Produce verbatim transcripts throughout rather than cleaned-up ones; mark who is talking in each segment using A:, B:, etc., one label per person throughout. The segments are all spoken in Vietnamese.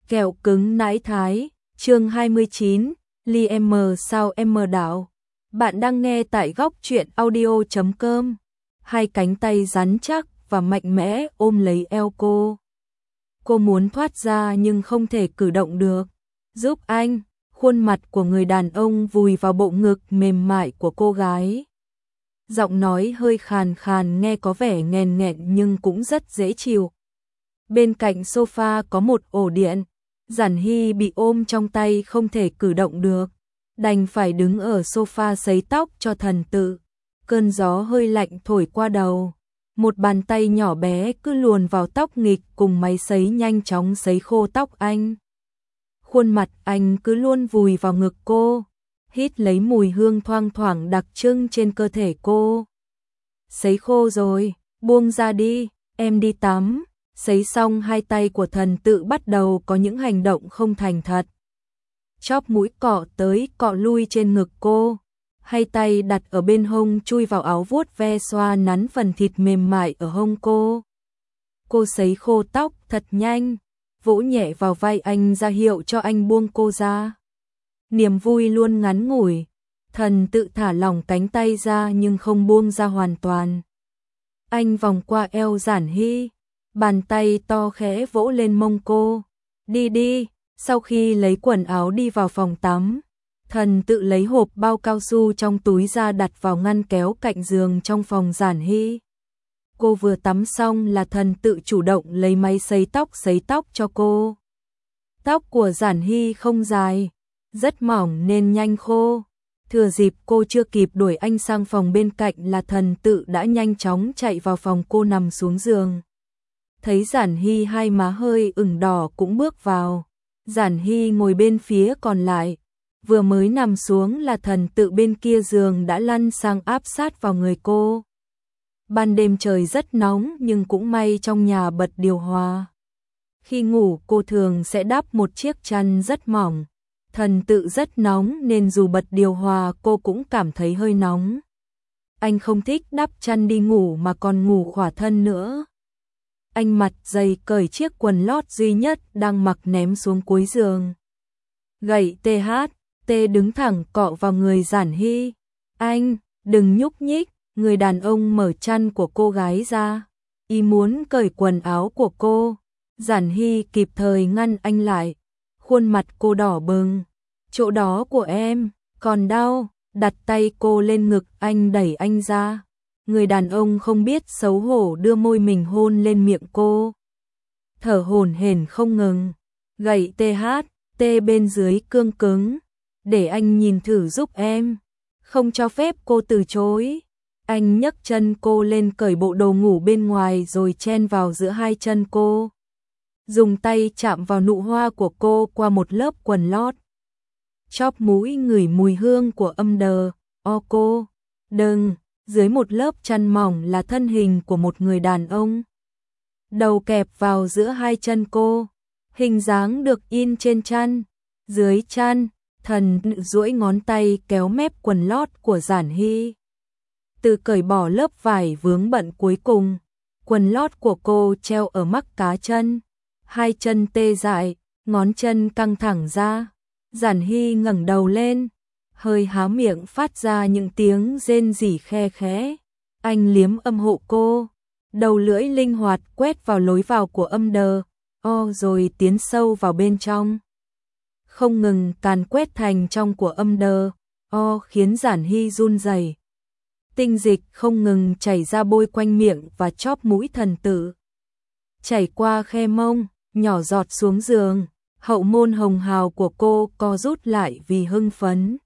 A: Kẹo cứng nãi thái, chương hai mươi chín, Ly em sao em đảo. Bạn đang nghe tại góc truyện audio chấm com. Hai cánh tay rắn chắc và mạnh mẽ ôm lấy eo cô. Cô muốn thoát ra nhưng không thể cử động được. Giúp anh, khuôn mặt của người đàn ông vùi vào bộ ngực mềm mại của cô gái. Giọng nói hơi khàn khàn nghe có vẻ nghèn nghẹn nhưng cũng rất dễ chịu. Bên cạnh sofa có một ổ điện. Giản Hy bị ôm trong tay không thể cử động được, đành phải đứng ở sofa sấy tóc cho thần tự. Cơn gió hơi lạnh thổi qua đầu, một bàn tay nhỏ bé cứ luồn vào tóc nghịch cùng máy sấy nhanh chóng sấy khô tóc anh. Khuôn mặt anh cứ luôn vùi vào ngực cô, hít lấy mùi hương thoang thoảng đặc trưng trên cơ thể cô. Sấy khô rồi, buông ra đi, em đi tắm. Sấy xong hai tay của thần tự bắt đầu có những hành động không thành thật. Chóp mũi cọ tới cọ lui trên ngực cô, hai tay đặt ở bên hông chui vào áo vuốt ve xoa nắn phần thịt mềm mại ở hông cô. Cô sấy khô tóc thật nhanh, vỗ nhẹ vào vai anh ra hiệu cho anh buông cô ra. Niềm vui luôn ngắn ngủi, thần tự thả lỏng cánh tay ra nhưng không buông ra hoàn toàn. Anh vòng qua eo Giản Hy, bàn tay to khẽ vỗ lên mông cô. Đi đi, sau khi lấy quần áo đi vào phòng tắm, thần tự lấy hộp bao cao su trong túi ra đặt vào ngăn kéo cạnh giường trong phòng Giản Hy. Cô vừa tắm xong là thần tự chủ động lấy máy sấy tóc sấy tóc cho cô. Tóc của Giản Hy không dài, rất mỏng nên nhanh khô. Thừa dịp cô chưa kịp đuổi anh sang phòng bên cạnh là thần tự đã nhanh chóng chạy vào phòng cô nằm xuống giường. Thấy Giản Hy hai má hơi ửng đỏ cũng bước vào. Giản Hy ngồi bên phía còn lại, vừa mới nằm xuống là thần tự bên kia giường đã lăn sang áp sát vào người cô. Ban đêm trời rất nóng nhưng cũng may trong nhà bật điều hòa. Khi ngủ cô thường sẽ đắp một chiếc chăn rất mỏng. Thần tự rất nóng nên dù bật điều hòa cô cũng cảm thấy hơi nóng. Anh không thích đắp chăn đi ngủ mà còn ngủ khỏa thân nữa. Anh mặt dày cởi chiếc quần lót duy nhất đang mặc ném xuống cuối giường. Gậy tê hát, tê đứng thẳng cọ vào người Giản Hy. Anh, đừng nhúc nhích, người đàn ông mở chăn của cô gái ra. Ý muốn cởi quần áo của cô. Giản Hy kịp thời ngăn anh lại. Khuôn mặt cô đỏ bừng. Chỗ đó của em, còn đau, đặt tay cô lên ngực anh đẩy anh ra. Người đàn ông không biết xấu hổ đưa môi mình hôn lên miệng cô. Thở hổn hển không ngừng. Gậy tê hát, tê bên dưới cương cứng. Để anh nhìn thử giúp em. Không cho phép cô từ chối. Anh nhấc chân cô lên cởi bộ đồ ngủ bên ngoài rồi chen vào giữa hai chân cô. Dùng tay chạm vào nụ hoa của cô qua một lớp quần lót. Chóp mũi ngửi mùi hương của âm đờ, o cô. Đừng. Dưới một lớp chăn mỏng là thân hình của một người đàn ông. Đầu kẹp vào giữa hai chân cô, hình dáng được in trên chăn. Dưới chăn, thần duỗi ngón tay kéo mép quần lót của Giản Hy. Từ cởi bỏ lớp vải vướng bận cuối cùng, quần lót của cô treo ở mắc cá chân. Hai chân tê dại, ngón chân căng thẳng ra. Giản Hy ngẩng đầu lên, hơi há miệng phát ra những tiếng rên rỉ khe khẽ. Anh liếm âm hộ cô, đầu lưỡi linh hoạt quét vào lối vào của âm đờ, o rồi tiến sâu vào bên trong. Không ngừng càn quét thành trong của âm đờ, o khiến Giản Hy run rẩy. Tinh dịch không ngừng chảy ra bôi quanh miệng và chóp mũi thần tự. Chảy qua khe mông, nhỏ giọt xuống giường, hậu môn hồng hào của cô co rút lại vì hưng phấn.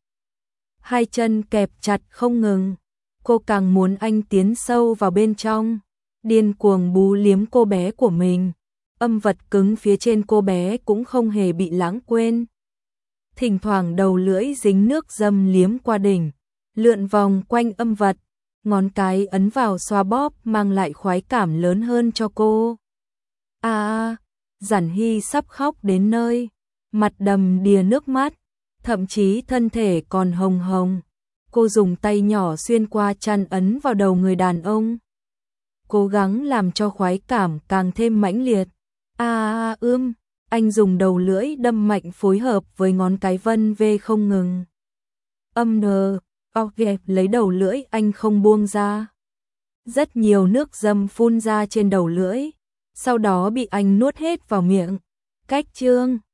A: Hai chân kẹp chặt không ngừng, cô càng muốn anh tiến sâu vào bên trong, điên cuồng bú liếm cô bé của mình. Âm vật cứng phía trên cô bé cũng không hề bị lãng quên. Thỉnh thoảng đầu lưỡi dính nước dâm liếm qua đỉnh, lượn vòng quanh âm vật, ngón cái ấn vào xoa bóp mang lại khoái cảm lớn hơn cho cô. À, Giản Hy sắp khóc đến nơi, mặt đầm đìa nước mắt. Thậm chí thân thể còn hồng hồng. Cô dùng tay nhỏ xuyên qua chăn ấn vào đầu người đàn ông. Cố gắng làm cho khoái cảm càng thêm mãnh liệt. À ưm, anh dùng đầu lưỡi đâm mạnh phối hợp với ngón cái vân vê không ngừng. Âm nờ, ok, lấy đầu lưỡi anh không buông ra. Rất nhiều nước dâm phun ra trên đầu lưỡi, sau đó bị anh nuốt hết vào miệng. Cách chương